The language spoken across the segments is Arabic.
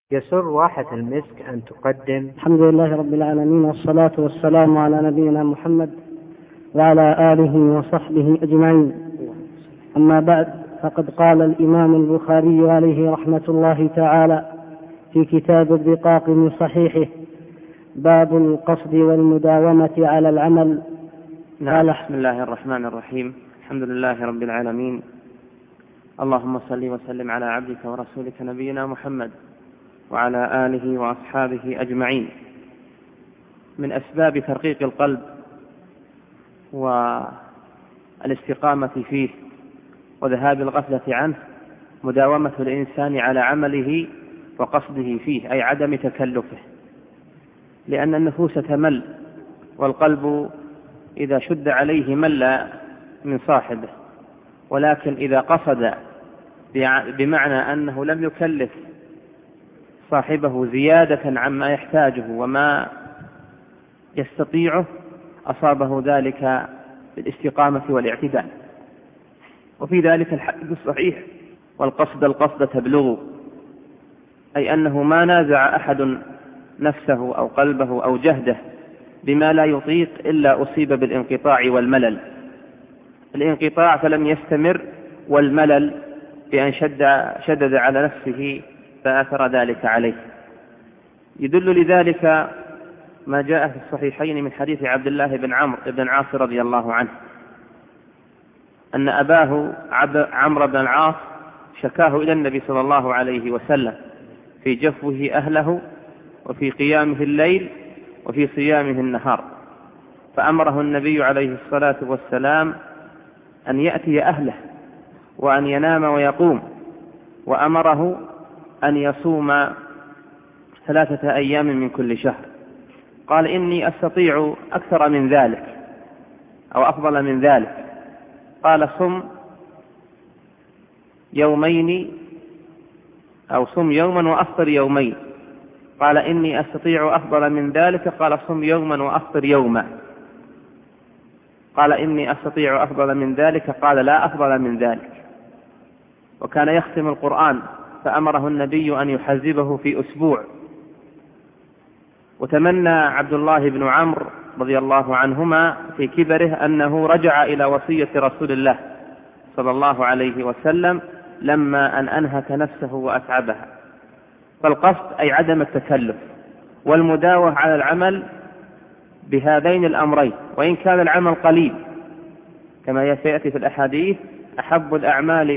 يسر واحة المسك أن تقدم. الحمد لله رب العالمين، والصلاة والسلام على نبينا محمد وعلى آله وصحبه أجمعين. أما بعد، فقد قال الإمام البخاري عليه رحمة الله تعالى في كتاب الرقاق من صحيحه: باب القصد والمداومة على العمل. بسم الله الرحمن الرحيم. الحمد لله رب العالمين، اللهم صل وسلم على عبدك ورسولك نبينا محمد وعلى آله وأصحابه أجمعين. من أسباب ترقيق القلب والاستقامة فيه وذهاب الغفلة عنه مداومة الإنسان على عمله وقصده فيه، أي عدم تكلفه، لأن النفوس تمل، والقلب إذا شد عليه مل من صاحبه، ولكن إذا قصد بمعنى أنه لم يكلف صاحبه زيادة عما يحتاجه وما يستطيعه أصابه ذلك بالاستقامة والاعتدال. وفي ذلك الحديث الصحيح: القصد تبلغ، أي أنه ما نازع أحد نفسه أو قلبه أو جهده بما لا يطيق إلا أصيب بالانقطاع والملل. الانقطاع فلم يستمر، والملل بأن شدد على نفسه فأثر ذلك عليه. يدل لذلك ما جاء في الصحيحين من حديث عبد الله بن عمرو بن العاص رضي الله عنه أن أباه عمرو بن العاص شكاه إلى النبي صلى الله عليه وسلم في جفوه أهله وفي قيامه الليل وفي صيامه النهار، فأمره النبي عليه الصلاة والسلام أن يأتي أهله وأن ينام ويقوم، وأمره أن يصوم 3 أيام من كل شهر. قال: إني أستطيع أكثر من ذلك أو أفضل من ذلك. قال: صم يومين أو صم يوما وأفطر يومين. قال: إني أستطيع أفضل من ذلك. قال: صم يوما وأفطر يوما. قال: إني أستطيع أفضل من ذلك. قال: لا أفضل من ذلك. وكان يختم القرآن، فأمره النبي أن يحزبه في أسبوع. وتمنى عبد الله بن عمرو رضي الله عنهما في كبره أنه رجع إلى وصية رسول الله صلى الله عليه وسلم لما أن أنهك نفسه وأتعبها. فالقصد أي عدم التكلف، والمداومة على العمل بهذين الأمرين، وإن كان العمل قليل كما سيأتي في الأحاديث: أحب الأعمال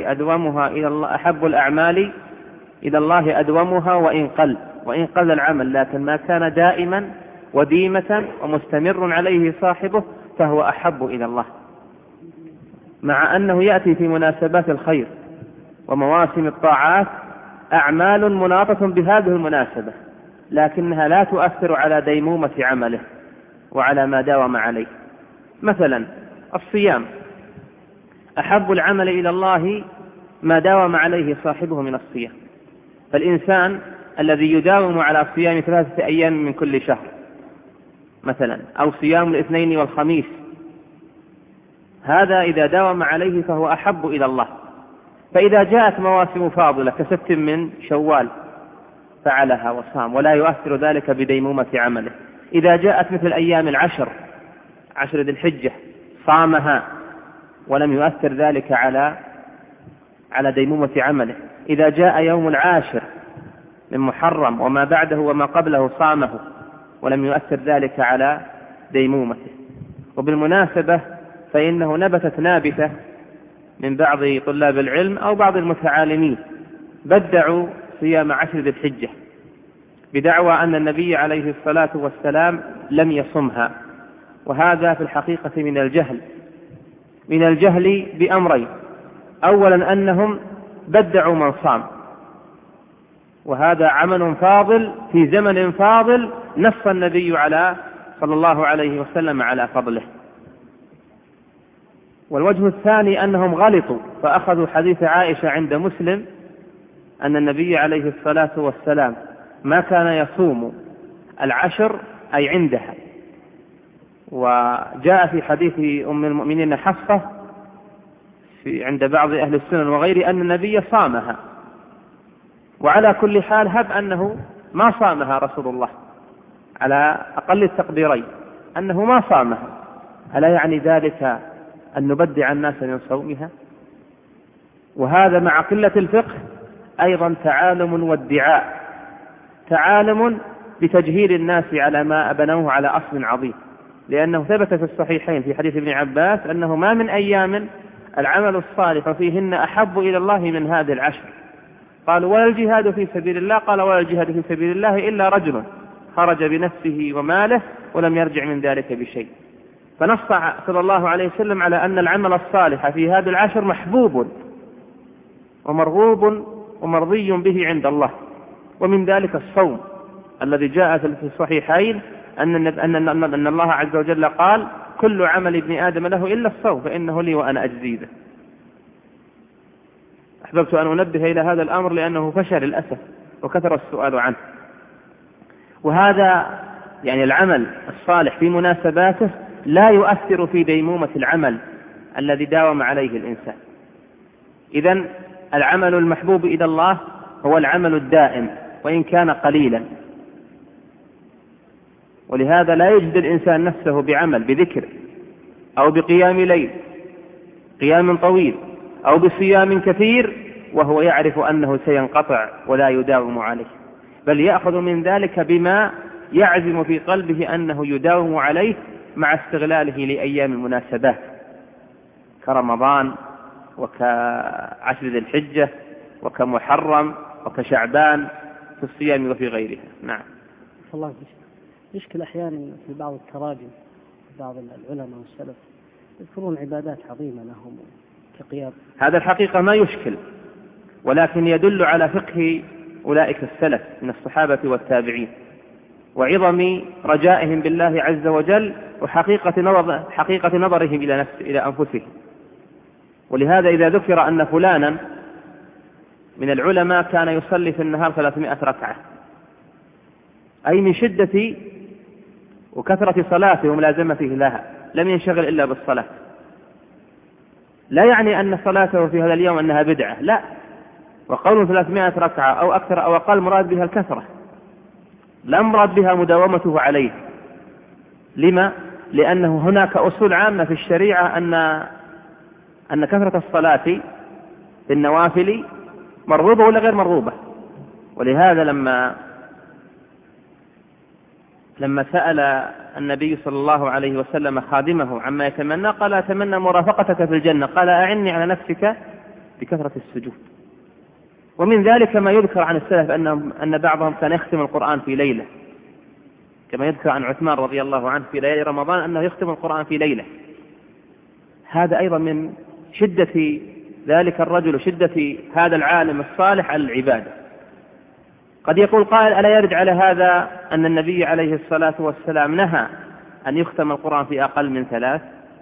إلى الله أدومها وإن قل العمل، لكن ما كان دائما وديمة ومستمر عليه صاحبه فهو أحب إلى الله. مع أنه يأتي في مناسبات الخير ومواسم الطاعات أعمال مناطة بهذه المناسبة، لكنها لا تؤثر على ديمومة عمله وعلى ما داوم عليه. مثلا الصيام، أحب العمل إلى الله ما داوم عليه صاحبه من الصيام. فالإنسان الذي يداوم على صيام 3 أيام من كل شهر مثلا، أو صيام الاثنين والخميس، هذا إذا داوم عليه فهو أحب إلى الله. فإذا جاءت مواسم فاضلة كست من شوال فعلها وصام، ولا يؤثر ذلك بديمومة عمله. إذا جاءت مثل أيام 10 ذي الحجة صامها ولم يؤثر ذلك على ديمومة عمله. إذا جاء يوم 10 من محرم وما بعده وما قبله صامه ولم يؤثر ذلك على ديمومته. وبالمناسبة فإنه نبتت نابتة من بعض طلاب العلم أو بعض المتعالمين بدعوا صيام 10 ذي الحجة بدعوى أن النبي عليه الصلاة والسلام لم يصمها، وهذا في الحقيقة من الجهل بأمرين: أولا أنهم بدعوا من صام، وهذا عمل فاضل في زمن فاضل نص النبي صلى الله عليه وسلم على فضله. والوجه الثاني أنهم غلطوا فأخذوا حديث عائشة عند مسلم أن النبي عليه الصلاة والسلام ما كان يصوم 10 أي عندها. وجاء في حديث أم المؤمنين حفصة عند بعض أهل السنن وغيره أن النبي صامها، وعلى كل حال هب أنه ما صامها رسول الله على أقل التقديرين، أنه ما صامها، ألا يعني ذلك أن نبدع الناس من صومها؟ وهذا مع قلة الفقه أيضا تعالم وادعاء، تعالم بتجهيل الناس على ما أبنوه على أصل عظيم، لأنه ثبت في الصحيحين في حديث ابن عباس أنه ما من أيام العمل الصالح فيهن أحب إلى الله من هذه العشر. قالوا ولا الجهاد في سبيل الله؟ قال ولا الجهاد في سبيل الله إلا رجل خرج بنفسه وماله ولم يرجع من ذلك بشيء. فنص صلى الله عليه وسلم على أن العمل الصالح في هذه العشر محبوب ومرغوب ومرضي به عند الله. ومن ذلك الصوم الذي جاء في الصحيحين أن الله عز وجل قال كل عمل ابن آدم له إلا الصوم فإنه لي وأنا أجزي به. أحببت أن أنبه إلى هذا الأمر لأنه فشل للأسف وكثر السؤال عنه. وهذا يعني العمل الصالح في مناسباته لا يؤثر في ديمومة العمل الذي داوم عليه الإنسان. إذن العمل المحبوب إلى الله هو العمل الدائم وإن كان قليلا. ولهذا لا يجد الإنسان نفسه بعمل بذكر أو بقيام ليل قيام طويل أو بصيام كثير وهو يعرف أنه سينقطع ولا يداوم عليه، بل يأخذ من ذلك بما يعزم في قلبه أنه يداوم عليه مع استغلاله لأيام المناسبات كرمضان وكعشر ذي الحجة وكمحرم وكشعبان في الصيام وفي غيرها. نعم. الله يشكل أحيانا في بعض التراجم بعض العلماء والسلف يذكرون عبادات عظيمة لهم كقيام. هذا الحقيقة ما يشكل، ولكن يدل على فقه أولئك السلف من الصحابة والتابعين وعظم رجائهم بالله عز وجل وحقيقة نظرهم إلى أنفسهم. ولهذا إذا ذكر أن فلانا من العلماء كان يصلي في النهار 300 ركعة، أي من شدة وكثرة صلاته وملازمته لها لم ينشغل إلا بالصلاة، لا يعني أن صلاته في هذا اليوم أنها بدعة، لا. وقول 300 ركعة أو أكثر أو أقل مراد بها الكثرة، لا مراد بها مداومته عليه. لما؟ لأنه هناك أصول عامة في الشريعة أن كثرة الصلاة في النوافل مرغوبة ولا غير مرغوبة. ولهذا لما سأل النبي صلى الله عليه وسلم خادمه عما يتمنى قال أتمنى مرافقتك في الجنة، قال أعني على نفسك بكثرة السجود. ومن ذلك ما يذكر عن السلف أن بعضهم كان يختم القرآن في ليلة، كما يذكر عن عثمان رضي الله عنه في ليالي رمضان أنه يختم القرآن في ليلة. هذا أيضا من شدة ذلك الرجل وشدة هذا العالم الصالح على العبادة. قد يقول قائل ألا يرد على هذا أن النبي عليه الصلاة والسلام نهى أن يختم القرآن في أقل من 3،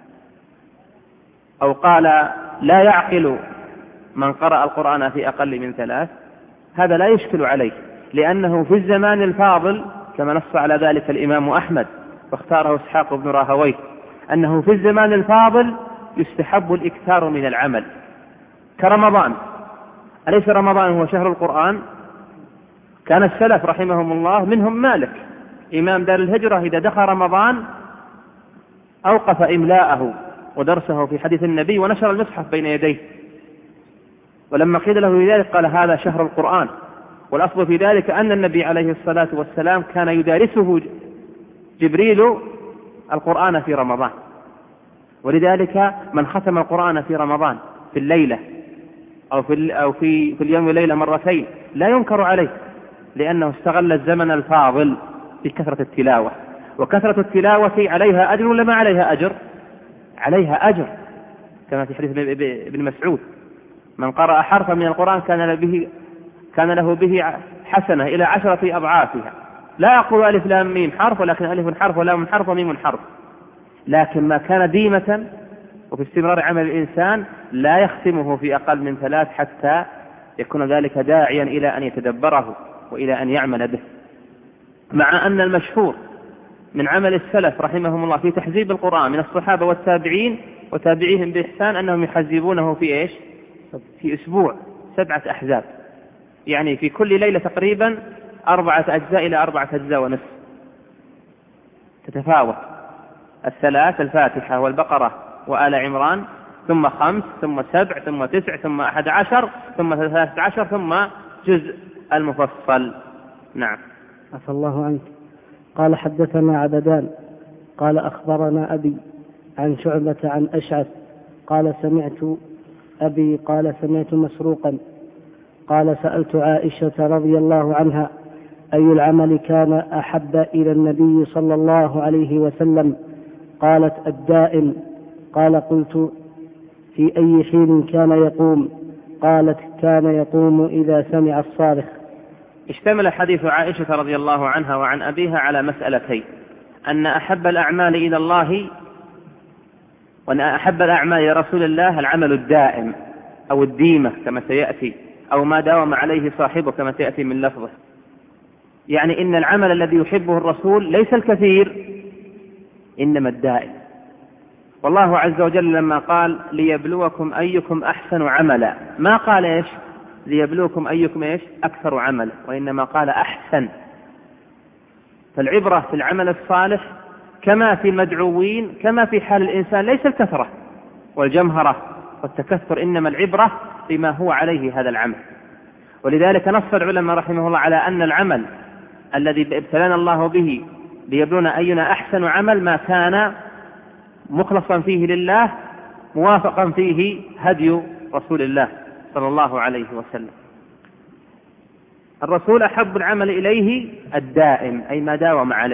أو قال لا يعقل من قرأ القرآن في أقل من 3. هذا لا يشكل عليه، لأنه في الزمان الفاضل كما نص على ذلك الإمام أحمد واختاره إسحاق بن راهويه أنه في الزمان الفاضل يستحب الإكثار من العمل كرمضان. أليس رمضان هو شهر القرآن؟ كان السلف رحمهم الله منهم مالك إمام دار الهجرة إذا دخل رمضان أوقف إملاءه ودرسه في حديث النبي ونشر المصحف بين يديه، ولما قيل له ذلك قال هذا شهر القرآن. والأصل في ذلك أن النبي عليه الصلاة والسلام كان يدارسه جبريل القرآن في رمضان، ولذلك من ختم القرآن في رمضان في الليلة أو في اليوم والليلة مرتين لا ينكر عليه، لأنه استغل الزمن الفاضل بكثرة التلاوة. وكثرة التلاوة عليها أجر ولا ما عليها أجر؟ عليها أجر، كما في حديث ابن مسعود من قرأ حرفا من القرآن كان له به حسنة إلى 10 أضعافها. لا أقول ألف لام ميم حرف، ولكن ألف حرف ولام حرف وميم حرف. لكن ما كان ديمة وفي استمرار عمل الإنسان لا يختمه في أقل من 3 حتى يكون ذلك داعيا إلى أن يتدبره وإلى أن يعمل به. مع أن المشهور من عمل السلف رحمهم الله في تحزيب القرآن من الصحابة والتابعين وتابعيهم بإحسان أنهم يحزبونه في إيش؟ في أسبوع 7 أحزاب، يعني في كل ليلة تقريبا 4 أجزاء إلى 4 أجزاء ونصف، تتفاوت، 3 الفاتحة والبقرة وآل عمران، ثم 5 ثم 7 ثم 9 ثم 11 ثم 13 ثم جزء المفصل. نعم. عفى الله عنك. قال حدثنا عبدان قال أخبرنا أبي عن شعبة عن أشعث قال سمعت أبي قال سمعت مسروقا قال سألت عائشة رضي الله عنها أي العمل كان أحب إلى النبي صلى الله عليه وسلم؟ قالت الدائم. قال قلت في أي حين كان يقوم؟ قالت كان يقوم إذا سمع الصارخ. اشتمل حديث عائشة رضي الله عنها وعن أبيها على مسألتين: أن أحب الأعمال إلى الله وأن أحب الأعمال إلى رسول الله العمل الدائم أو الديمة كما سيأتي، أو ما داوم عليه صاحبه كما سيأتي من لفظه. يعني إن العمل الذي يحبه الرسول ليس الكثير إنما الدائم. والله عز وجل لما قال ليبلوكم أيكم أحسن عملا ما قال إيش ليبلوكم أيكم إيش أكثر عملا، وإنما قال أحسن. فالعبرة في العمل الصالح كما في المدعوين كما في حال الإنسان ليس الكثرة والجمهرة والتكثر، إنما العبرة بما هو عليه هذا العمل. ولذلك نص العلماء رحمه الله على أن العمل الذي ابتلانا الله به ليبلونا أينا أحسن عمل ما كان مخلصا فيه لله موافقا فيه هدي رسول الله صلى الله عليه وسلم. الرسول أحب العمل إليه الدائم أي ما داوم عليه،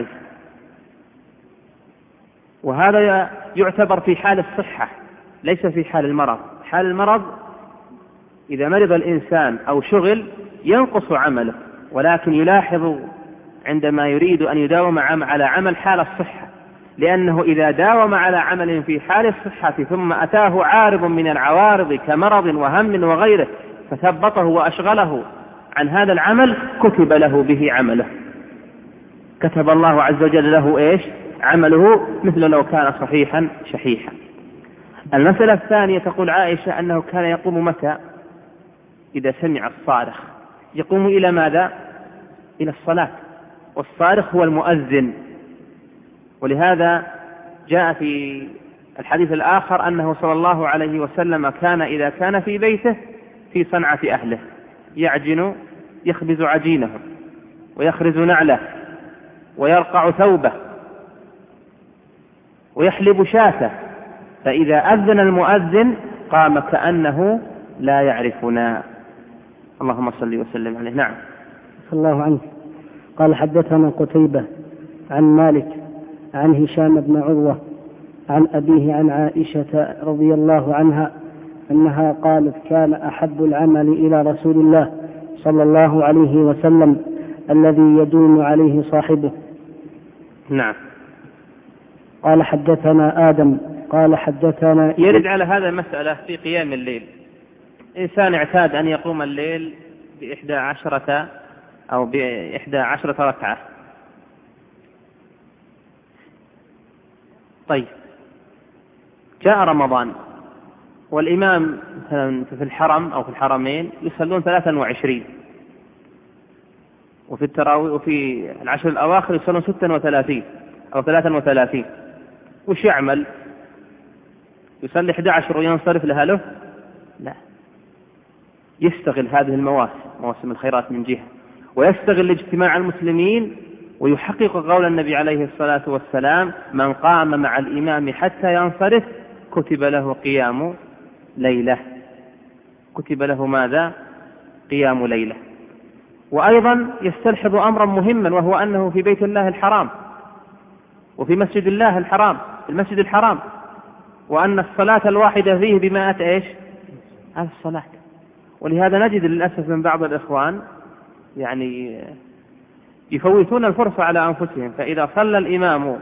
وهذا يعتبر في حال الصحة ليس في حال المرض. حال المرض إذا مرض الإنسان أو شغل ينقص عمله، ولكن يلاحظ عندما يريد أن يداوم على عمل حال الصحة، لأنه إذا داوم على عمل في حال الصحة ثم أتاه عارض من العوارض كمرض وهم وغيره فثبطه وأشغله عن هذا العمل كتب له به عمله، كتب الله عز وجل له إيش عمله مثل لو كان صحيحا شحيحا. المسألة الثانية تقول عائشة أنه كان يقوم متى؟ إذا سمع الصارخ. يقوم إلى ماذا؟ إلى الصلاة، والصارخ هو المؤذن. ولهذا جاء في الحديث الآخر أنه صلى الله عليه وسلم كان إذا كان في بيته في صنعة أهله يعجن يخبز عجينه ويخرز نعله ويرقع ثوبه ويحلب شاته، فإذا أذن المؤذن قام كأنه لا يعرفنا. اللهم صل وسلم عليه. نعم. صلى الله عنه. قال حدثنا قتيبة عن مالك عن هشام بن عروة عن أبيه عن عائشة رضي الله عنها أنها قالت كان أحب العمل إلى رسول الله صلى الله عليه وسلم الذي يدوم عليه صاحبه. نعم. قال حدثنا آدم قال حدثنا يرد على هذا المسألة في قيام الليل. إنسان اعتاد أن يقوم الليل ب11 أو ب11 ركعة. طيب جاء رمضان والإمام مثلا في الحرم أو في الحرمين يصلون 23، وفي التراويح وفي العشر الأواخر يصلون 36 أو 33. وش يعمل؟ يصلي 11 وينصرف لأهله؟ لا، يستغل هذه المواسم مواسم الخيرات من جهة، ويستغل اجتماع المسلمين ويحقق قول النبي عليه الصلاة والسلام من قام مع الإمام حتى ينصرف كتب له قيام ليلة. كتب له ماذا؟ قيام ليلة. وأيضا يستلحظ أمرا مهما، وهو أنه في بيت الله الحرام وفي مسجد الله الحرام في المسجد الحرام، وأن الصلاة الواحدة فيه ب100 إيش؟ 1000 صلاة. ولهذا نجد للأسف من بعض الإخوان يعني يفوتون الفرصة على أنفسهم، فإذا صلى الإمام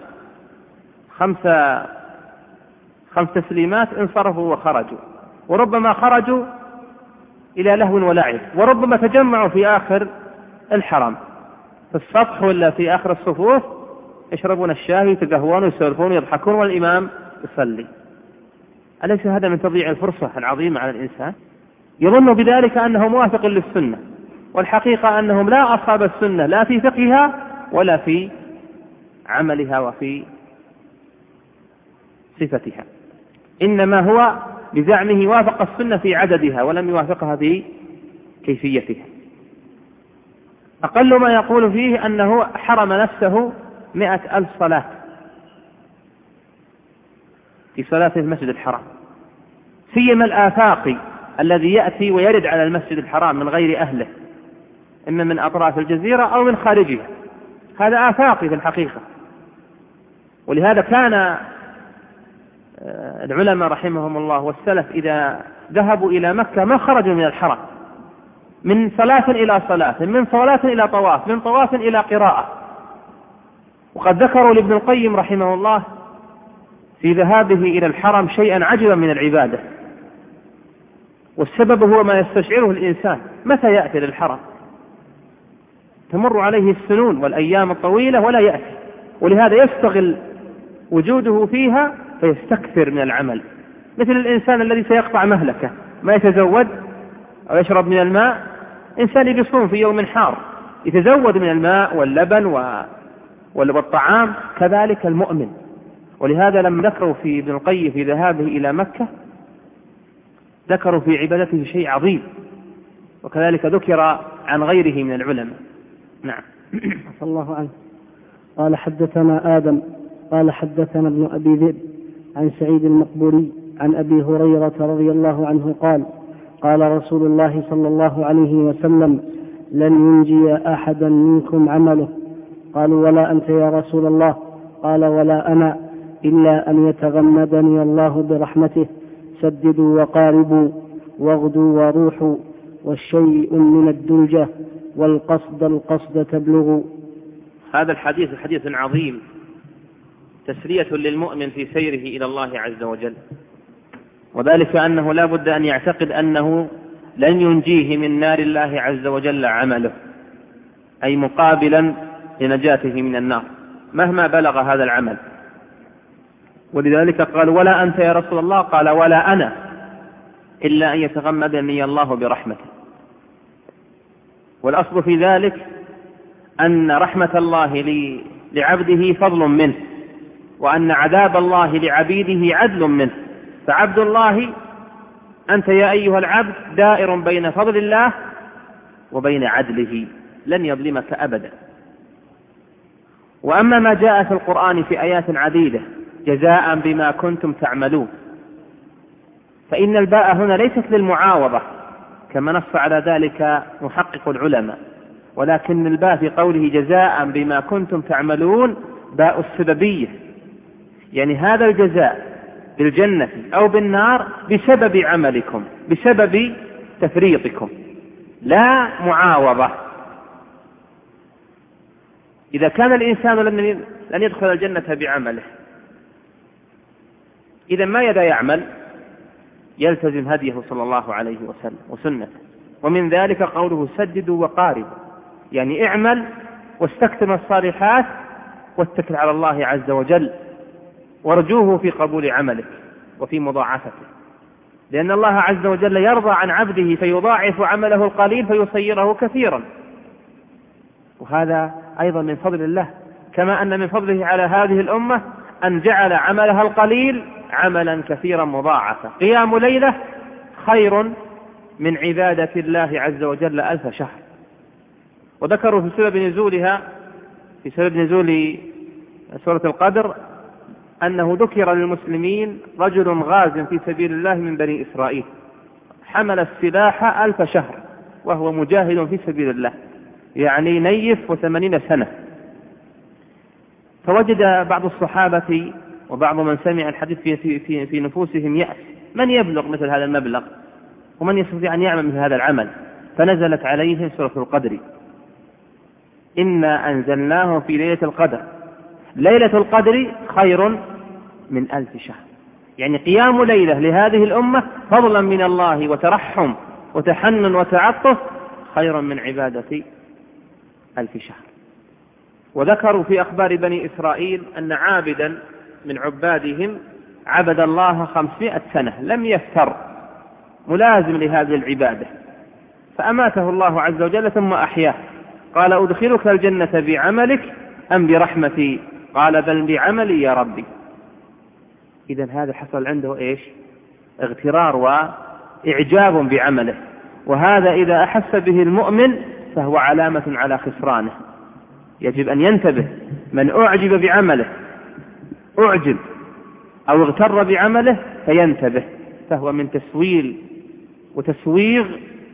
5 تسليمات انصرفوا وخرجوا، وربما خرجوا إلى لهو ولعب، وربما تجمعوا في آخر الحرم في السطح ولا في آخر الصفوف يشربون الشاي يتقهوون ويسولفون ويضحكون والإمام يصلي. أليس هذا من تضييع الفرصة العظيمة على الإنسان؟ يظن بذلك أنه موافق للسنة، والحقيقة أنهم لا أصحاب السنة لا في فقهها ولا في عملها وفي صفتها، إنما هو بزعمه وافق السنة في عددها ولم يوافقها في كيفيتها. أقل ما يقول فيه أنه حرم نفسه 100,000 صلاة في صلاة المسجد الحرام، سيما الآفاقي الذي يأتي ويرد على المسجد الحرام من غير أهله، إما من أطراف الجزيرة أو من خارجها، هذا آفاقي في الحقيقة. ولهذا كان العلماء رحمهم الله والسلف إذا ذهبوا إلى مكة ما خرجوا من الحرم، من صلاة إلى صلاة، من صلاة إلى طواف، من طواف إلى قراءة. وقد ذكروا لابن القيم رحمه الله في ذهابه إلى الحرم شيئا عجبا من العبادة، والسبب هو ما يستشعره الإنسان متى يأتي للحرم، تمر عليه السنون والأيام الطويلة ولا يأتي، ولهذا يستغل وجوده فيها فيستكثر من العمل، مثل الإنسان الذي سيقطع مهلكه ما يتزود أو يشرب من الماء، إنسان يصوم في يوم حار يتزود من الماء واللبن والطعام، كذلك المؤمن. ولهذا لما ذكروا في ابن القيم في ذهابه إلى مكة ذكروا في عبادته شيء عظيم، وكذلك ذكر عن غيره من العلماء. نعم. عفى الله عنه. قال حدثنا آدم قال حدثنا ابن أبي ذئب عن سعيد المقبوري عن أبي هريرة رضي الله عنه قال قال رسول الله صلى الله عليه وسلم لن ينجي أحدا منكم عمله. قالوا ولا أنت يا رسول الله؟ قال ولا أنا إلا أن يتغمدني الله برحمته. سددوا وقاربوا واغدوا وروحوا، والشيء من الدلجة والقصد القصد تبلغ. هذا الحديث حديث عظيم، تسلية للمؤمن في سيره إلى الله عز وجل، وذلك أنه لا بد أن يعتقد أنه لن ينجيه من نار الله عز وجل عمله، أي مقابلا لنجاته من النار مهما بلغ هذا العمل. ولذلك قال ولا أنت يا رسول الله؟ قال ولا أنا إلا أن يتغمدني الله برحمته. والأصل في ذلك أن رحمة الله لعبده فضل منه، وأن عذاب الله لعبيده عدل منه. فعبد الله أنت يا أيها العبد دائر بين فضل الله وبين عدله، لن يظلمك أبدا. وأما ما جاء في القرآن في آيات عديدة جزاء بما كنتم تعملون، فإن الباء هنا ليست للمعاوضة كما نص على ذلك محقق العلماء، ولكن الباء في قوله جزاء بما كنتم تعملون باء السببية، يعني هذا الجزاء بالجنة أو بالنار بسبب عملكم، بسبب تفريطكم، لا معاوضة. إذا كان الإنسان لن يدخل الجنة بعمله، إذا ما يدى يعمل؟ يلتزم هديه صلى الله عليه وسلم وسنته. ومن ذلك قوله سددوا وقاربوا، يعني اعمل واستكثر الصالحات واتكل على الله عز وجل وارجوه في قبول عملك وفي مضاعفته، لأن الله عز وجل يرضى عن عبده فيضاعف عمله القليل فيصيره كثيرا، وهذا أيضا من فضل الله، كما أن من فضله على هذه الأمة أن جعل عملها القليل عملا كثيرا مضاعفا. قيام ليلة خير من عبادة الله عز وجل 1000 شهر. وذكروا في سبب نزولها، في سبب نزول سورة القدر، أنه ذكر للمسلمين رجل غاز في سبيل الله من بني إسرائيل حمل السلاح 1000 شهر وهو مجاهد في سبيل الله، يعني نيف 80 سنة. فوجد بعض الصحابة وبعض من سمع الحديث في نفوسهم يأس، من يبلغ مثل هذا المبلغ ومن يستطيع أن يعمل مثل هذا العمل؟ فنزلت عليهم سورة القدر إنا أنزلناه في ليلة القدر، ليلة القدر خير من 1000 شهر. يعني قيام ليلة لهذه الأمة فضلا من الله وترحم وتحنن وتعطف خير من عبادة 1000 شهر. وذكروا في أخبار بني إسرائيل أن عابدا من عبادهم عبد الله 500 سنة لم يفتر، ملازم لهذه العبادة، فأماته الله عز وجل ثم أحياه. قال أدخلك الجنة بعملك أم برحمتي؟ قال بل بعملي يا ربي. إذن هذا حصل عنده إيش؟ اغترار وإعجاب بعمله، وهذا إذا أحس به المؤمن فهو علامة على خسرانه. يجب أن ينتبه من أعجب بعمله، أعجب أو اغتر بعمله فينتبه، فهو من تسويل وتسويغ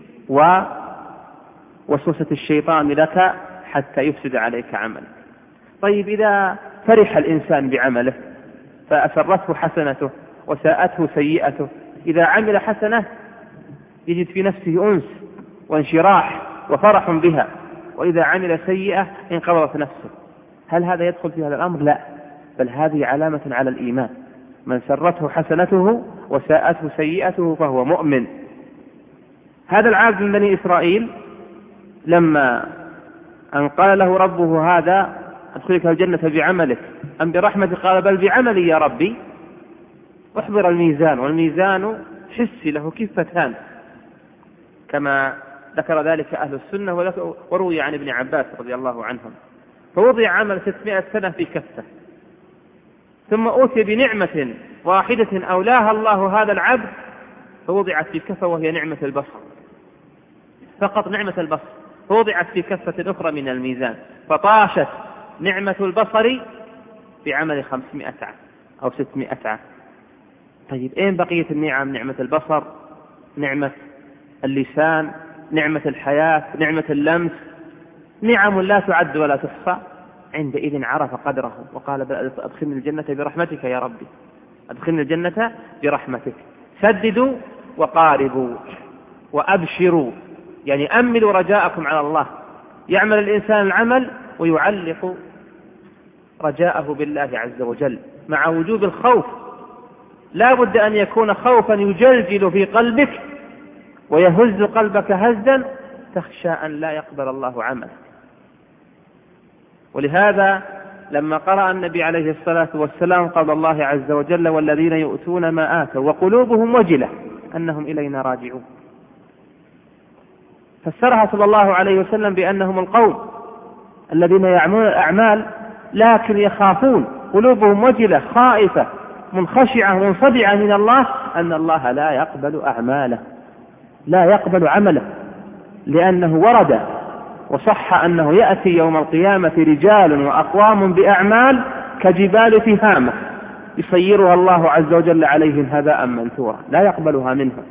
ووسوسة الشيطان لك حتى يفسد عليك عملك. طيب إذا فرح الإنسان بعمله فأسرته حسنته وساءته سيئته، إذا عمل حسنة يجد في نفسه أنس وانشراح وفرح بها، وإذا عمل سيئة انقبضت نفسه. هل هذا يدخل في هذا الأمر؟ لا، بل هذه علامة على الإيمان. من سرته حسنته وساءته سيئته فهو مؤمن. هذا العبد من بني إسرائيل لما أن قال له ربه هذا أدخلك الجنة بعملك أم برحمتك؟ قال بل بعملي يا ربي. احضر الميزان، والميزان حسي له كفتان كما ذكر ذلك أهل السنة وروي عن ابن عباس رضي الله عنهم. فوضع عمل 600 سنة في كفة، ثم أوتي بنعمة واحدة أولاها الله هذا العبد فوضعت في كفة، وهي نعمة البصر، فقط نعمة البصر، فوضعت في كفة أخرى من الميزان، فطاشت نعمة البصر بعمل 500 عام أو 600 عام. طيب أين بقية النعم؟ نعمة البصر، نعمة اللسان، نعمة الحياة، نعمة اللمس، نعم لا تعد ولا تحصى. عندئذ عرف قدره وقال أدخلني الجنة برحمتك يا ربي، أدخلني الجنة برحمتك. سددوا وقاربوا وأبشروا، يعني أملوا رجاءكم على الله. يعمل الإنسان العمل ويعلق رجاءه بالله عز وجل مع وجوب الخوف. لا بد أن يكون خوفا يجلجل في قلبك ويهز قلبك هزا تخشى أن لا يقبل الله عملك. ولهذا لما قرأ النبي عليه الصلاة والسلام قال الله عز وجل والذين يؤتون ما آتوا وقلوبهم وجلة أنهم إلينا راجعون، فسرها صلى الله عليه وسلم بأنهم القوم الذين يعملون الأعمال لكن يخافون، قلوبهم وجلة خائفة منخشعة منصدعة من الله، أن الله لا يقبل أعماله، لا يقبل عمله، لأنه ورد وصح أنه يأتي يوم القيامة رجال وأقوام بأعمال كجبال تهامة يصيرها الله عز وجل عليهم هباء منثورا لا يقبلها منهم.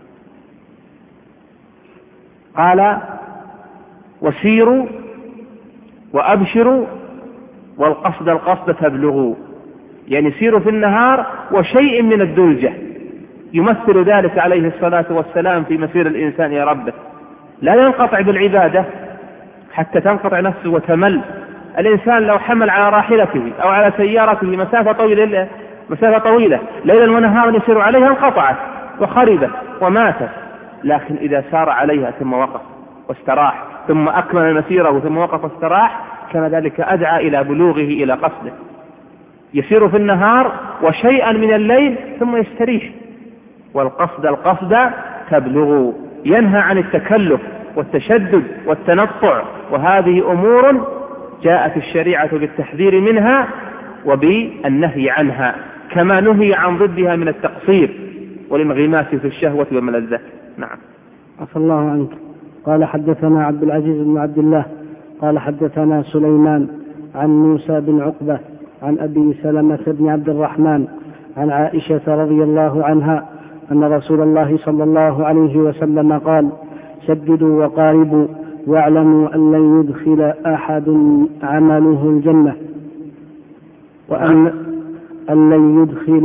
قال وسيروا وأبشروا والقصد القصد تبلغوا، يعني سيروا في النهار وشيء من الدلجة، يمثل ذلك عليه الصلاة والسلام في مسير الإنسان يا ربه. لا ينقطع بالعبادة حتى تنقطع نفسه وتمل. الإنسان لو حمل على راحلته أو على سيارته مسافة طويلة ليلا ونهارا يسير عليها انقطعت وخربت وماتت، لكن إذا سار عليها ثم وقف واستراح ثم أكمل مسيره ثم وقف واستراح كان ذلك أدعى إلى بلوغه إلى قصده. يسير في النهار وشيئا من الليل ثم يستريح، والقصد القصد تبلغ، ينهى عن التكلف والتشدد والتنطع، وهذه أمور جاءت الشريعة بالتحذير منها وبالنهي عنها، كما نهي عن ضدها من التقصير والانغماس في الشهوة والملذات. نعم. عفى الله عنك. قال حدثنا عبد العزيز بن عبد الله قال حدثنا سليمان عن موسى بن عقبة عن أبي سلمة بن عبد الرحمن عن عائشة رضي الله عنها أن رسول الله صلى الله عليه وسلم قال سددوا وقاربوا واعلموا أن لن يدخل أحد عمله الجنة، وأن لن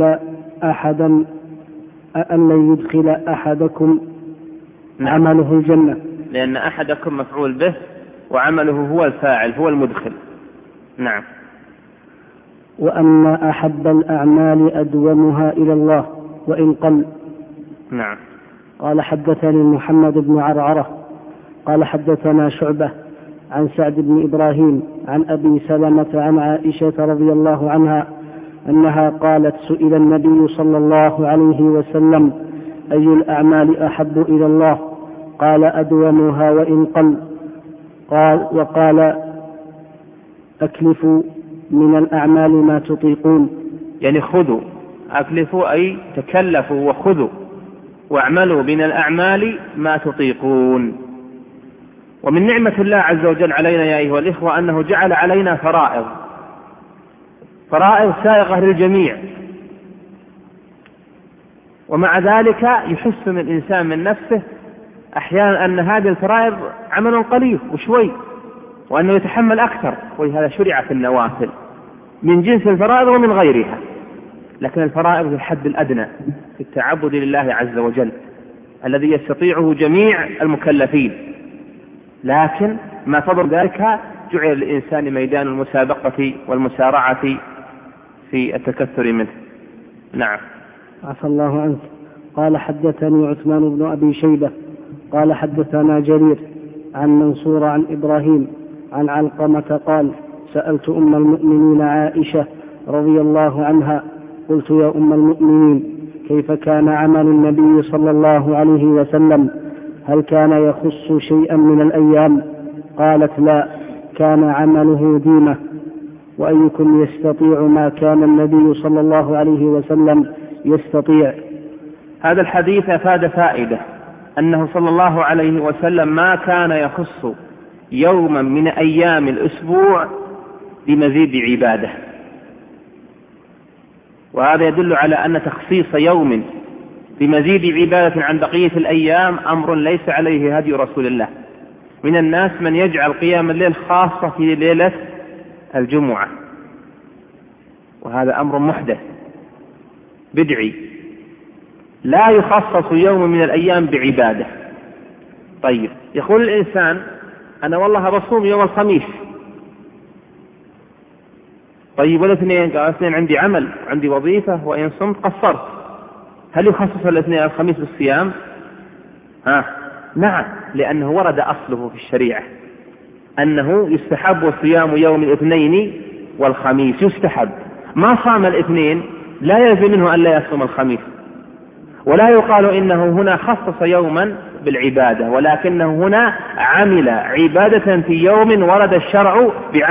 يدخل أحدكم عمله الجنة، لأن أحدكم مفعول به وعمله هو الفاعل هو المدخل. نعم. وأن أحب الأعمال أدومها إلى الله وإن قل. نعم. قال حدثني محمد بن عرعرة قال حدثنا شعبة عن سعد بن إبراهيم عن أبي سلمة عن عائشة رضي الله عنها أنها قالت سئل النبي صلى الله عليه وسلم أي الأعمال أحب إلى الله؟ قال أدومها وإن قل. وقال أكلفوا من الأعمال ما تطيقون. يعني خذوا، أكلفوا أي تكلفوا وخذوا واعملوا من الأعمال ما تطيقون. ومن نعمة الله عز وجل علينا يا أيها الإخوة أنه جعل علينا فرائض سائغة للجميع، ومع ذلك يحسن الإنسان من نفسه أحيانا أن هذه الفرائض عمل قليل وشوي، وأنه يتحمل أكثر، ولهذا شرعت النوافل من جنس الفرائض ومن غيرها. لكن الفرائض الحد الأدنى في التعبد لله عز وجل الذي يستطيعه جميع المكلفين، لكن ما فضل ذلك جعل للإنسان ميدان المسابقة والمسارعة في التكثر منه. نعم. عفى الله عنك. قال حدثني عثمان بن أبي شيبة قال حدثنا جرير عن منصور عن إبراهيم عن علقمة قال سألت أم المؤمنين عائشة رضي الله عنها قلت يا أم المؤمنين كيف كان عمل النبي صلى الله عليه وسلم؟ هل كان يخص شيئا من الأيام؟ قالت لا، كان عمله ديمة. وأيكم يستطيع ما كان النبي صلى الله عليه وسلم يستطيع؟ هذا الحديث أفاد فائدة أنه صلى الله عليه وسلم ما كان يخص يوما من أيام الأسبوع بمزيد عبادة، وهذا يدل على أن تخصيص يوم بمزيد عبادة عن بقية الأيام أمر ليس عليه هدي رسول الله. من الناس من يجعل قيام الليل خاصة في ليلة الجمعة، وهذا أمر محدث بدعي، لا يخصص يوم من الأيام بعبادة. طيب يقول الإنسان أنا والله بصوم يوم الخميس، طيب والاثنين عندي عمل عندي وظيفة وإن صمت قصرت، هل يخصص الاثنين الخميس بالصيام؟ نعم، لأنه ورد أصله في الشريعة أنه يستحب صيام يوم الاثنين والخميس، يستحب. ما صام الاثنين لا يلزم منه أن لا يصوم الخميس، ولا يقال إنه هنا خصص يوما بالعبادة، ولكنه هنا عمل عبادة في يوم ورد الشرع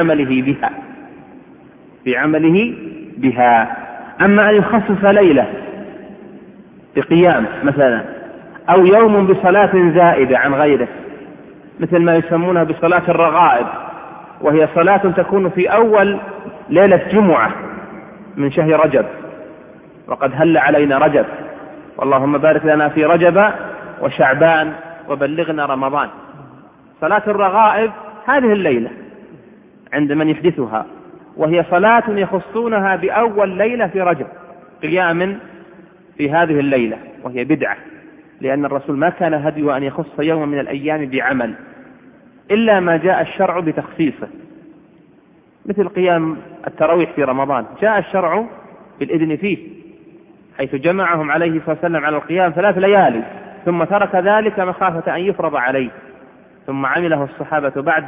بعمله بها. أما أن يخصص ليلة بقيام مثلا، أو يوم بصلاة زائدة عن غيره، مثل ما يسمونها بصلاة الرغائب، وهي صلاة تكون في أول ليلة جمعة من شهر رجب، وقد هل علينا رجب، واللهم بارك لنا في رجب وشعبان وبلغنا رمضان. صلاة الرغائب هذه الليلة عند من يحدثها، وهي صلاة يخصونها بأول ليلة في رجب قيام في هذه الليلة، وهي بدعة، لأن الرسول ما كان هديه أن يخص يوم من الأيام بعمل إلا ما جاء الشرع بتخصيصه، مثل قيام التراويح في رمضان جاء الشرع بالإذن فيه، حيث جمعهم عليه الصلاة والسلام على القيام 3 ليالي، ثم ترك ذلك مخافة أن يفرض عليه، ثم عمله الصحابة بعد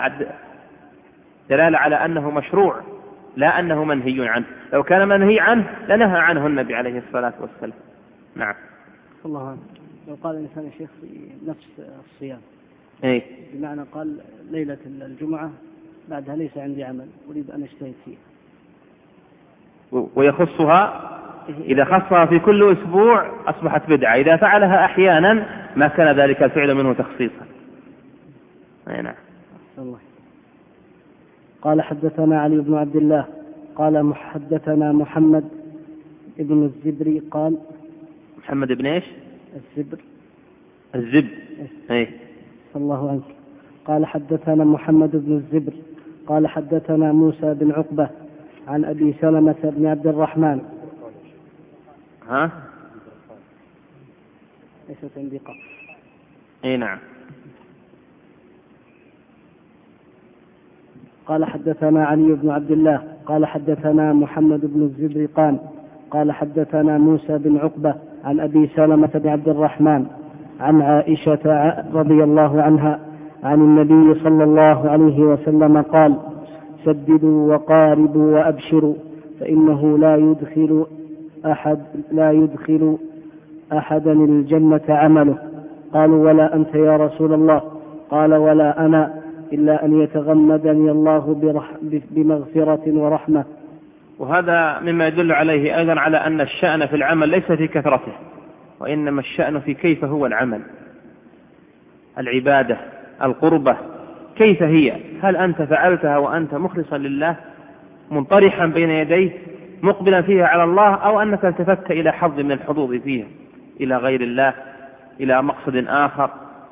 دلالة على أنه مشروع لا أنه منهي عنه. لو كان منهي عنه لنهى عنه النبي عليه الصلاة والسلام. نعم. الله عنه. لو قال الإنسان يا شيخ في نفس الصيام بمعنى قال ليلة الجمعة بعدها ليس عندي عمل أريد أن أجتهد فيه، ويخصها، إذا خصها في كل أسبوع أصبحت بدعة، إذا فعلها أحيانا ما كان ذلك الفعل منه تخصيصا. نعم. الله. قال حدثنا علي بن عبد الله قال حدثنا محمد ابن الزبري قال محمد بن إيش؟ الزبر. الله عنك. قال حدثنا محمد بن الزبر قال حدثنا موسى بن عقبة عن أبي سلمة بن عبد الرحمن. ليست عندي قف. نعم. قال حدثنا علي بن عبد الله قال حدثنا محمد بن الزبر قال حدثنا موسى بن عقبة عن أبي سلمة بن عبد الرحمن عن عائشة رضي الله عنها عن النبي صلى الله عليه وسلم قال سددوا وقاربوا وأبشروا فإنه لا يدخل أحدا الجنة عمله قالوا ولا أنت يا رسول الله؟ قال ولا أنا، إلا أن يتغمدني الله بمغفرة ورحمة. وهذا مما يدل عليه أيضا على أن الشأن في العمل ليس في كثرته، وإنما الشأن في كيف هو العمل، العبادة، القربة، كيف هي؟ هل أنت فعلتها وأنت مخلصا لله منطرحا بين يديه مقبلا فيها على الله، أو أنك التفت إلى حظ من الحظوظ فيها إلى غير الله، إلى مقصد آخر؟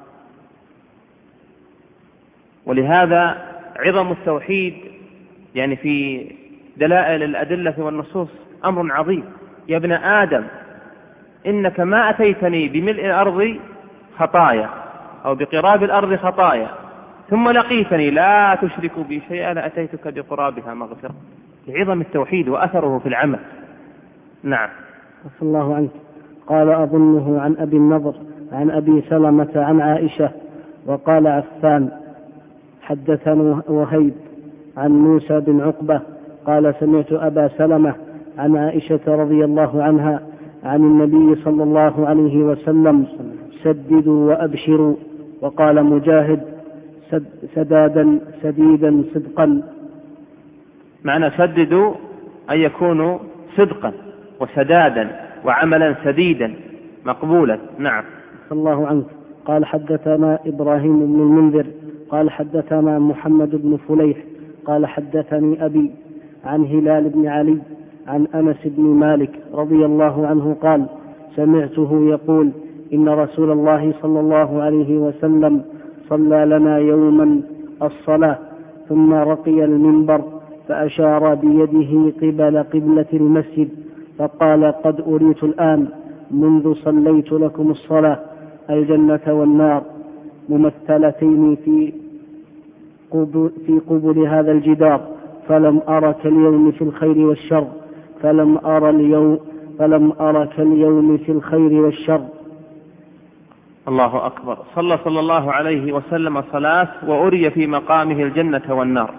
ولهذا عظم التوحيد يعني في دلائل الأدلة والنصوص أمر عظيم. يا ابن آدم إنك ما أتيتني بملء الأرض خطايا أو بقراب الأرض خطايا ثم لقيتني لا تشرك بي شيئا لأتيتك بقرابها مغفرة. لعظم التوحيد وأثره في العمل. نعم. صلى الله عنك. قال أظنه عن أبي النضر عن أبي سلمة عن عائشة. وقال عفان حدثنا وهيب عن موسى بن عقبة قال سمعت أبا سلمة عن عائشة رضي الله عنها عن النبي صلى الله عليه وسلم سددوا وأبشروا. وقال مجاهد سدادا سديدا صدقا. معنى سددوا أن يكونوا صدقا وسدادا وعملا سديدا مقبولا. نعم. صلى الله عنك. قال حدثنا إبراهيم بن المنذر قال حدثنا محمد بن فليح قال حدثني أبي عن هلال بن علي عن أنس بن مالك رضي الله عنه قال سمعته يقول إن رسول الله صلى الله عليه وسلم صلى لنا يوما الصلاة ثم رقي المنبر فأشار بيده قبل قبلة المسجد فقال قد أريت الآن منذ صليت لكم الصلاة الجنة والنار ممثلتين في قبل هذا الجدار فلم أر كاليوم في الخير والشر فلم أر كاليوم في الخير والشر. الله أكبر. صلى الله عليه وسلم صلاة وأري في مقامه الجنة والنار،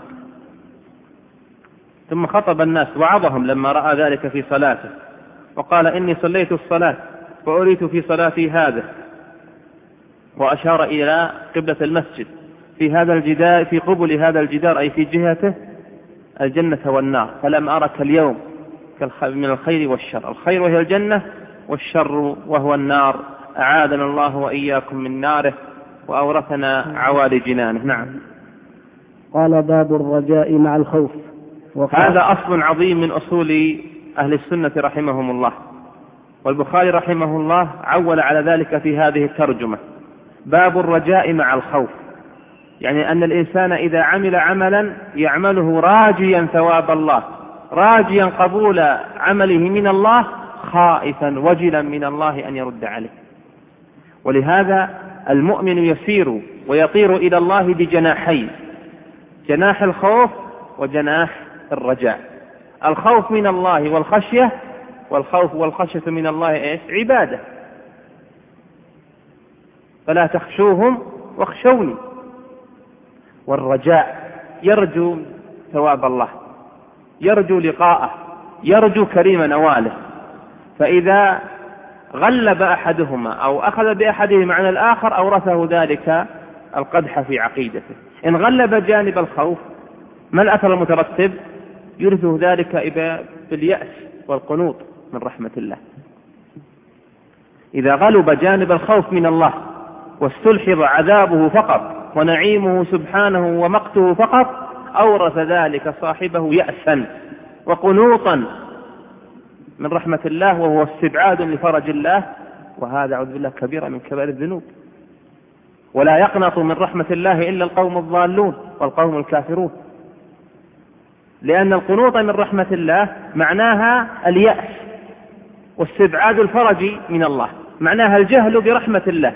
ثم خطب الناس وعظهم لما رأى ذلك في صلاته وقال إني صليت الصلاة وأريت في صلاتي هذا، وأشار إلى قبلة المسجد في هذا الجدار في قبل هذا الجدار أي في جهته الجنة والنار، فلم أرك اليوم من الخير والشر، الخير وهي الجنة والشر وهو النار، أعاذنا الله وإياكم من ناره وأورثنا عوالي جنانه. نعم. قال باب الرجاء مع الخوف. هذا أصل عظيم من أصول أهل السنة رحمهم الله، والبخاري رحمه الله عول على ذلك في هذه الترجمة. باب الرجاء مع الخوف، يعني أن الإنسان إذا عمل عملا يعمله راجيا ثواب الله، راجيا قبول عمله من الله، خائفا وجلا من الله أن يرد عليه. ولهذا المؤمن يسير ويطير إلى الله بجناحين، جناح الخوف وجناح الرجاء. الخوف من الله والخشية، والخوف والخشية من الله إيش؟ عبادة. فلا تخشوهم واخشوني. والرجاء يرجو ثواب الله، يرجو لقاءه، يرجو كريم نواله. فإذا غلب أحدهما أو أخذ بأحدهما عن الآخر أورثه ذلك القدح في عقيدته. إن غلب جانب الخوف ما الأثر المترتب؟ يورثه ذلك باليأس والقنوط من رحمة الله. إذا غلب جانب الخوف من الله واستلحظ عذابه فقط ونعيمه سبحانه ومقته فقط، أورث ذلك صاحبه يأسا وقنوطا من رحمة الله، وهو استبعاد لفرج الله، وهذا أعوذ بالله كبيرة من كبائر الذنوب. ولا يقنط من رحمة الله إلا القوم الضالون والقوم الكافرون، لأن القنوط من رحمة الله معناها اليأس واستبعاد الفرج من الله، معناها الجهل برحمة الله،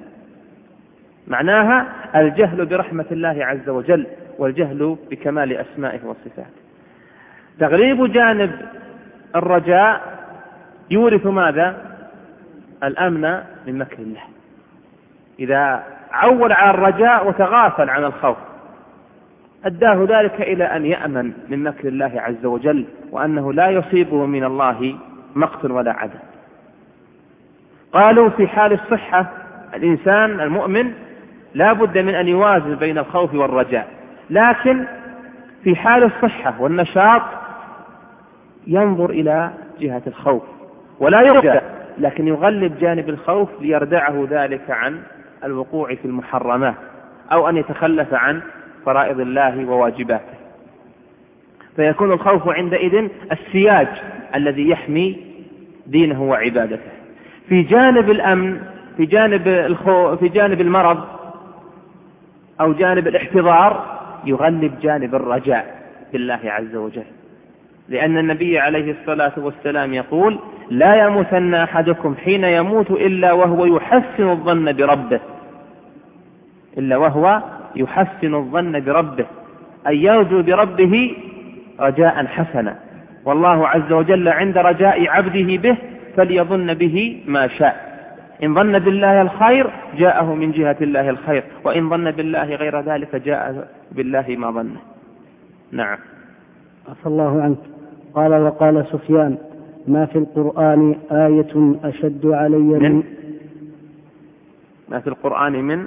معناها الجهل برحمة الله عز وجل والجهل بكمال أسمائه وصفاته. تغليب جانب الرجاء يورث ماذا؟ الأمن من مكر الله. إذا عول على الرجاء وتغافل عن الخوف أداه ذلك إلى أن يأمن من مكر الله عز وجل، وأنه لا يصيبه من الله مقت ولا عدم. قالوا في حال الصحة الإنسان المؤمن لا بد من أن يوازن بين الخوف والرجاء، لكن في حال الصحة والنشاط ينظر إلى جهة الخوف ولا يرجع، لكن يغلب جانب الخوف ليردعه ذلك عن الوقوع في المحرمات أو أن يتخلف عن فرائض الله وواجباته، فيكون الخوف عندئذ السياج الذي يحمي دينه وعبادته. في جانب الأمن، في جانب المرض أو جانب الاحتضار يغلب جانب الرجاء بالله عز وجل، لأن النبي عليه الصلاة والسلام يقول: لا يموتن أحدكم حين يموت إلا وهو يحسن الظن بربه، إلا وهو يحسن الظن بربه، أي يرجو بربه رجاء حسنا، والله عز وجل عند رجاء عبده به فليظن به ما شاء، إن ظن بالله الخير جاءه من جهة الله الخير، وإن ظن بالله غير ذلك جاء بالله ما ظنه. نعم. عفى الله عنك. قال: وقال سفيان: ما في القرآن آية أشد علي من ما في القرآن من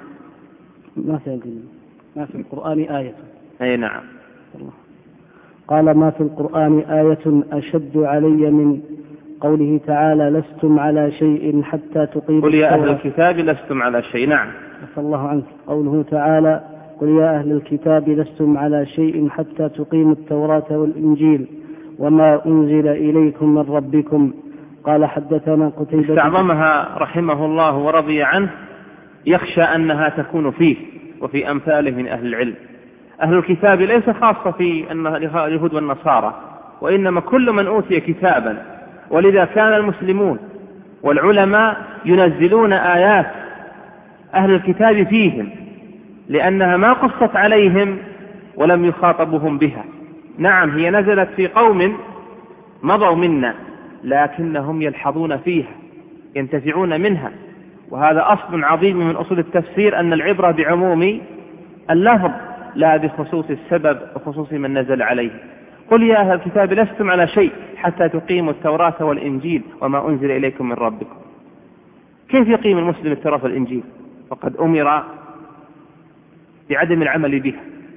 ما في القرآن آية. أي نعم. قال: ما في القرآن آية أشد علي من قوله تعالى: لستم على شيء حتى تقيموا قل يا أهل الكتاب لستم على شيء. نعم. عفى الله عنك. قوله تعالى: قل يا أهل الكتاب لستم على شيء حتى تقيموا التوراة والإنجيل وما أنزل إليكم من ربكم. قال: حدثنا قتيبة. استعظمها رحمه الله ورضي عنه، يخشى أنها تكون فيه وفي أمثاله من أهل العلم. أهل الكتاب ليس خاصة في اليهود والنصارى، وإنما كل من أوتي كتابا، ولذا كان المسلمون والعلماء ينزلون آيات أهل الكتاب فيهم، لأنها ما قصت عليهم ولم يخاطبهم بها. نعم، هي نزلت في قوم مضوا منا، لكنهم يلحظون فيها ينتفعون منها، وهذا أصل عظيم من أصول التفسير، أن العبرة بعموم اللفظ لا بخصوص السبب وخصوص من نزل عليه. قل يا أهل الكتاب لستم على شيء حتى تقيموا التوراة والإنجيل وما أنزل إليكم من ربكم. كيف يقيم المسلم التوراة والإنجيل وقد أمر بعدم العمل بها؟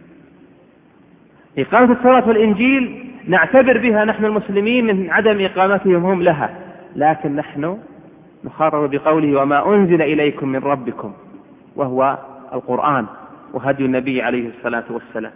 إقامة التوراة والإنجيل نعتبر بها نحن المسلمين من عدم إقامتهم هم لها، لكن نحن نخرر بقوله وما أنزل إليكم من ربكم، وهو القرآن وهدي النبي عليه الصلاة والسلام.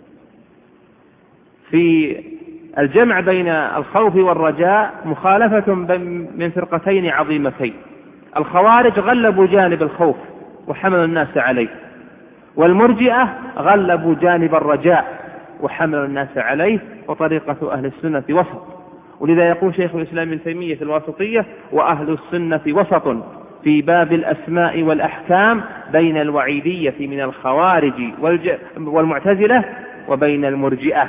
في الجمع بين الخوف والرجاء مخالفة من فرقتين عظيمتين. الخوارج غلبوا جانب الخوف وحملوا الناس عليه، والمرجئة غلبوا جانب الرجاء وحملوا الناس عليه، وطريقة أهل السنة وسط. ولذا يقول شيخ الإسلام ابن تيمية في الواسطية: وأهل السنة وسط في باب الأسماء والأحكام بين الوعيدية من الخوارج والمعتزلة وبين المرجئة.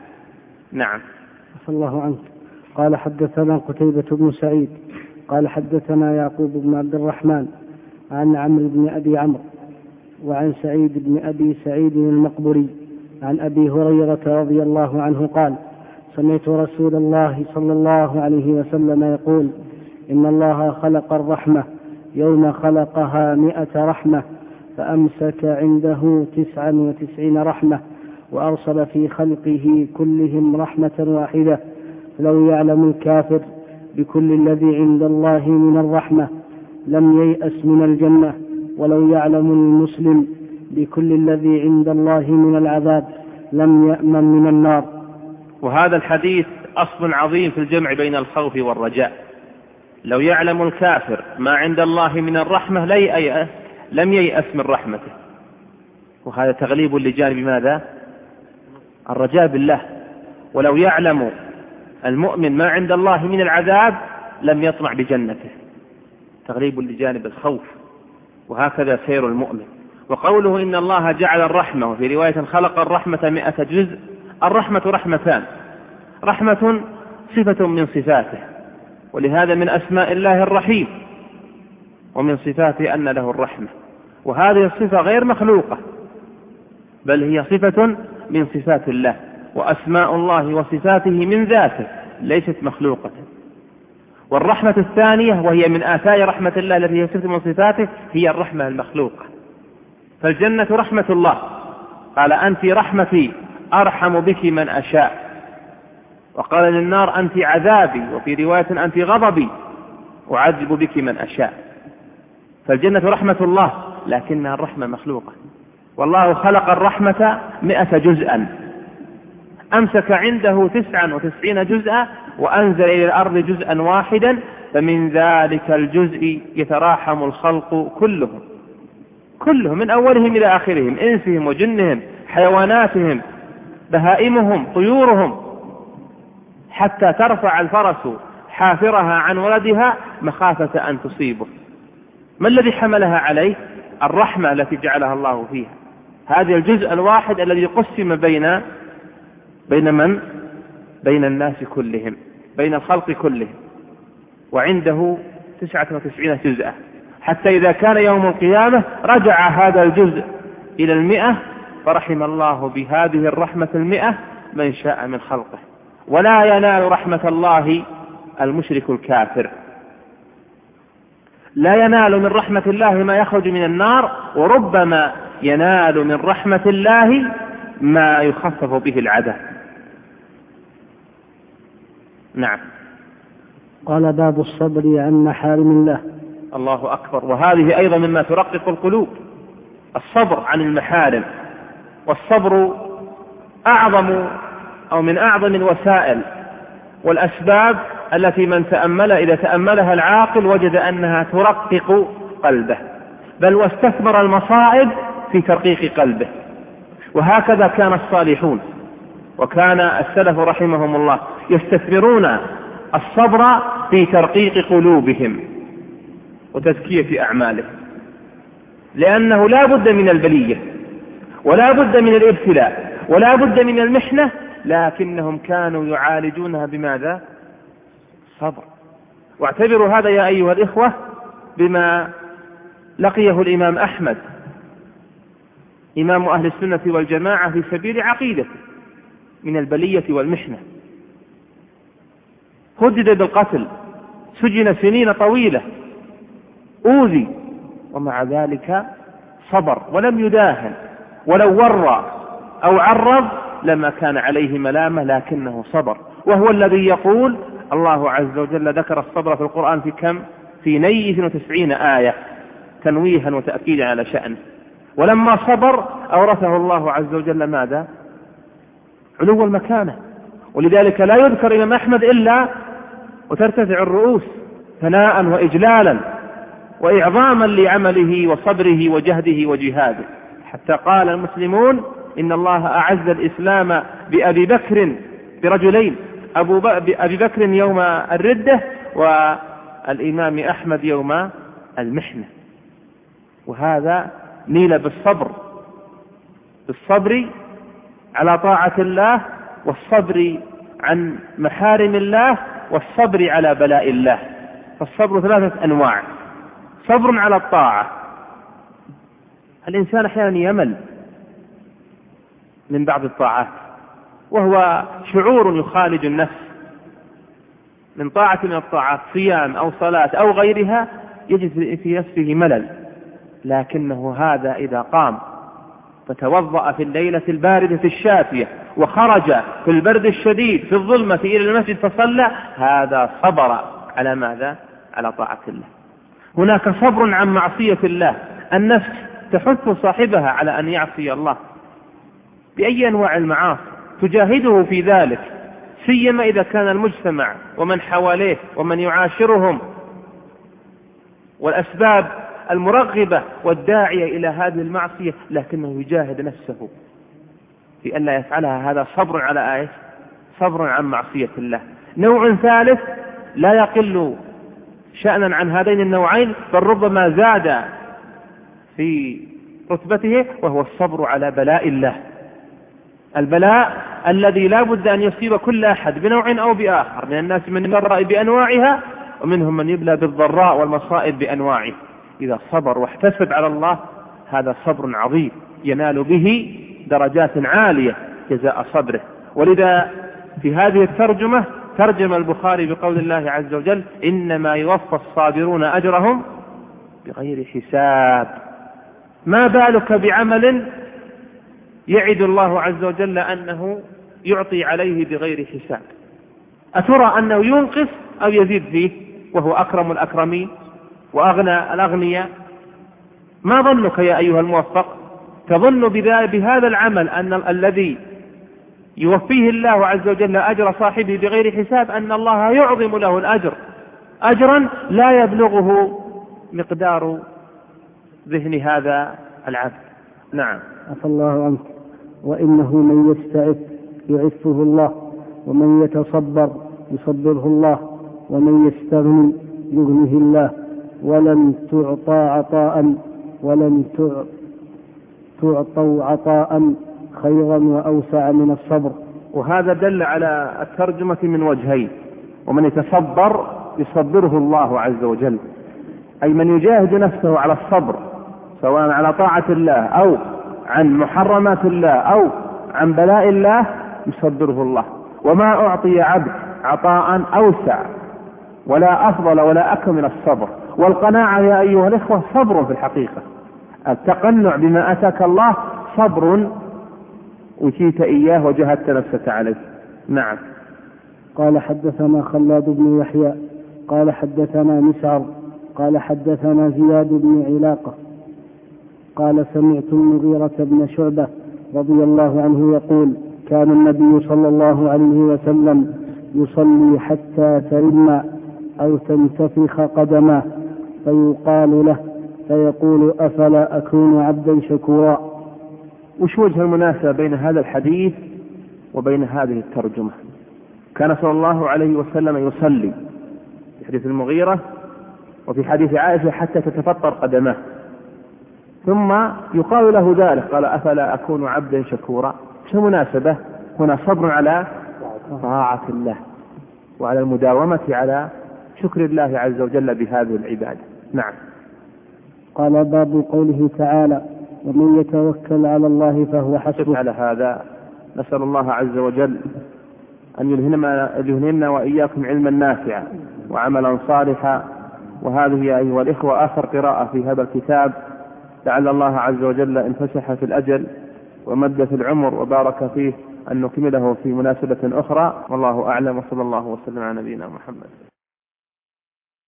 نعم. عفى الله عنك. قال: حدثنا قتيبة بن سعيد قال: حدثنا يعقوب بن عبد الرحمن عن عمرو بن أبي عمرو وعن سعيد بن أبي سعيد المقبري عن أبي هريرة رضي الله عنه قال: سمعت رسول الله صلى الله عليه وسلم يقول: إن الله خلق الرحمة يوم خلقها 100 رحمة، فأمسك عنده 99 رحمة، وأرسل في خلقه كلهم رحمة واحدة. لو يعلم الكافر بكل الذي عند الله من الرحمة لم ييأس من الجنة، ولو يعلم المسلم بكل الذي عند الله من العذاب لم يأمن من النار. وهذا الحديث أصل عظيم في الجمع بين الخوف والرجاء. لو يعلم الكافر ما عند الله من الرحمة لم ييأس من رحمته، وهذا تغليب لجانب ماذا؟ الرجاء بالله. ولو يعلم المؤمن ما عند الله من العذاب لم يطمع بجنته، تغليب لجانب الخوف. وهكذا سير المؤمن. وقوله إن الله جعل الرحمة، وفي رواية خلق الرحمة 100 جزء. الرحمة رحمتان: رحمة صفة من صفاته، ولهذا من أسماء الله الرحيم، ومن صفاته أن له الرحمة، وهذه الصفة غير مخلوقة، بل هي صفة من صفات الله، وأسماء الله وصفاته من ذاته ليست مخلوقة. والرحمة الثانية وهي من آثار رحمة الله التي هي صفة من صفاته هي الرحمة المخلوقة. فالجنة رحمة الله، قال أنت رحمتي أرحم بك من أشاء، وقال للنار أنت عذابي، وفي رواية أنت غضبي أعذب بك من أشاء. فالجنة رحمة الله لكنها الرحمة مخلوقة. والله خلق الرحمة 100 جزءا، أمسك عنده 99 جزءا وأنزل إلى الأرض جزءا واحدا، فمن ذلك الجزء يتراحم الخلق كلهم من أولهم إلى آخرهم، إنسهم وجنهم، حيواناتهم، بهائمهم، طيورهم، حتى ترفع الفرس حافرها عن ولدها مخافة أن تصيبه. ما الذي حملها عليه؟ الرحمة التي جعلها الله فيها. هذا الجزء الواحد الذي قسم بين من؟ بين الناس كلهم، بين الخلق كلهم، وعنده 99 جزءا، حتى إذا كان يوم القيامة رجع هذا الجزء إلى 100، فرحم الله بهذه الرحمة 100 من شاء من خلقه. ولا ينال رحمة الله المشرك الكافر، لا ينال من رحمة الله ما يخرج من النار، وربما ينال من رحمة الله ما يخفف به العذاب. نعم. قال باب الصبر عن محارم الله. الله أكبر. وهذه أيضا مما ترقق القلوب، الصبر عن المحارم. والصبر أعظم أو من أعظم الوسائل والأسباب التي إذا تأملها العاقل وجد أنها ترقق قلبه، بل واستثمر المصائب في ترقيق قلبه. وهكذا كان الصالحون، وكان السلف رحمهم الله يستثمرون الصبر في ترقيق قلوبهم وتزكية أعمالهم، لأنه لا بد من البلية ولا بد من الابتلاء ولا بد من المحنة، لكنهم كانوا يعالجونها بماذا؟ صبر. واعتبروا هذا يا أيها الإخوة بما لقيه الإمام أحمد إمام أهل السنة والجماعة في سبيل عقيدته من البلية والمحنة. هدد بالقتل، سجن سنين طويلة، أوذي، ومع ذلك صبر ولم يداهن، ولو ورى أو عرض لما كان عليه ملامة، لكنه صبر. وهو الذي يقول الله عز وجل ذكر الصبر في القرآن في كم؟ في 92 آية تنويها وتأكيدا على شأنه. ولما صبر أورثه الله عز وجل ماذا؟ علو المكانة. ولذلك لا يذكر إمام أحمد إلا وترتفع الرؤوس ثناء وإجلالا وإعظاما لعمله وصبره وجهده وجهاده، حتى قال المسلمون إن الله أعز الإسلام بأبي بكر برجلين، أبي بكر يوم الردة والإمام أحمد يوم المحنة. وهذا نيل بالصبر على طاعة الله، والصبر عن محارم الله، والصبر على بلاء الله. فالصبر 3 أنواع: صبر على الطاعة، الإنسان أحيانا يمل من بعض الطاعات، وهو شعور يخالج النفس من طاعة من الطاعات، صيام أو صلاة أو غيرها، يجد في نفسه ملل، لكنه هذا إذا قام فتوضأ في الليلة الباردة الشاتية وخرج في البرد الشديد في الظلمة إلى المسجد فصلى، هذا صبر على ماذا؟ على طاعة الله. هناك صبر عن معصية الله، النفس تحث صاحبها على أن يعصي الله بأي أنواع المعاصي، تجاهده في ذلك، سيما إذا كان المجتمع ومن حواليه ومن يعاشرهم والأسباب المرغبة والداعية إلى هذه المعصية، لكنه يجاهد نفسه في أن لا يفعلها. هذا صبر على آية، صبر عن معصية الله. نوع ثالث لا يقل شأنا عن هذين النوعين، بل ربما زاد في رتبته، وهو الصبر على بلاء الله، البلاء الذي لا بد أن يصيب كل أحد بنوع أو بآخر. من الناس من يبرأ بأنواعها، ومنهم من يبلى بالضراء والمصائب بأنواعه. إذا صبر واحتسب على الله، هذا صبر عظيم ينال به درجات عالية جزاء صبره. ولذا في هذه الترجمة ترجم البخاري بقول الله عز وجل: إنما يوفى الصابرون أجرهم بغير حساب. ما بالك بعمل يعد الله عز وجل أنه يعطي عليه بغير حساب؟ أترى أنه ينقص أو يزيد فيه وهو أكرم الأكرمين وأغنى الأغنياء؟ ما ظنك يا أيها الموفق؟ تظن بهذا العمل أن الذي يوفيه الله عز وجل أجر صاحبه بغير حساب أن الله يعظم له الأجر أجرا لا يبلغه مقدار ذهن هذا العبد. نعم. عفى الله عنك. وإنه من يستعف يعفه الله، ومن يتصبر يصبره الله، ومن يستغني يغنيه الله، ولن تعطوا عطاء خيرا وأوسع من الصبر. وهذا دل على الترجمة من وجهين: ومن يتصبر يصبره الله عز وجل، أي من يجاهد نفسه على الصبر سواء على طاعة الله أو عن محرمات الله أو عن بلاء الله يصبره الله. وما أعطي عبد عطاء أوسع ولا أفضل ولا أكمل من الصبر. والقناعة يا أيها الإخوة صبر في الحقيقة. التقنع بما أتاك الله صبر أتيت إياه وجهدت نفسك عليه. نعم. قال حدثنا خلاد بن يحيى قال حدثنا مسعر قال حدثنا زياد بن علاقة قال سمعت المغيرة بن شعبة رضي الله عنه يقول: كان النبي صلى الله عليه وسلم يصلي حتى ترم أو تنتفخ قدماه فيقال له فيقول: أفلا أكون عبدا شكورا. وش وجه المناسبة بين هذا الحديث وبين هذه الترجمة؟ كان صلى الله عليه وسلم يصلي في حديث المغيرة وفي حديث عائشة حتى تتفطر قدماه، ثم يقال له ذلك قال: أفلا أكون عبدا شكورا. شو المناسبة هنا؟ صبر على طاعة الله وعلى المداومة على شكر الله عز وجل بهذه العبادة. نعم. قال: باب قوله تعالى: ومن يتوكل على الله فهو حسبه. على هذا نسأل الله عز وجل أن يلهمنا وإياكم علما نافعا وعملا صالحا. وهذه يا أيها الإخوة آخر قراءة في هذا الكتاب، لعل الله عز وجل إن فسح في الأجل ومد في العمر وبارك فيه أن نكمله في مناسبة أخرى. والله أعلم، وصلى الله وسلم على نبينا محمد.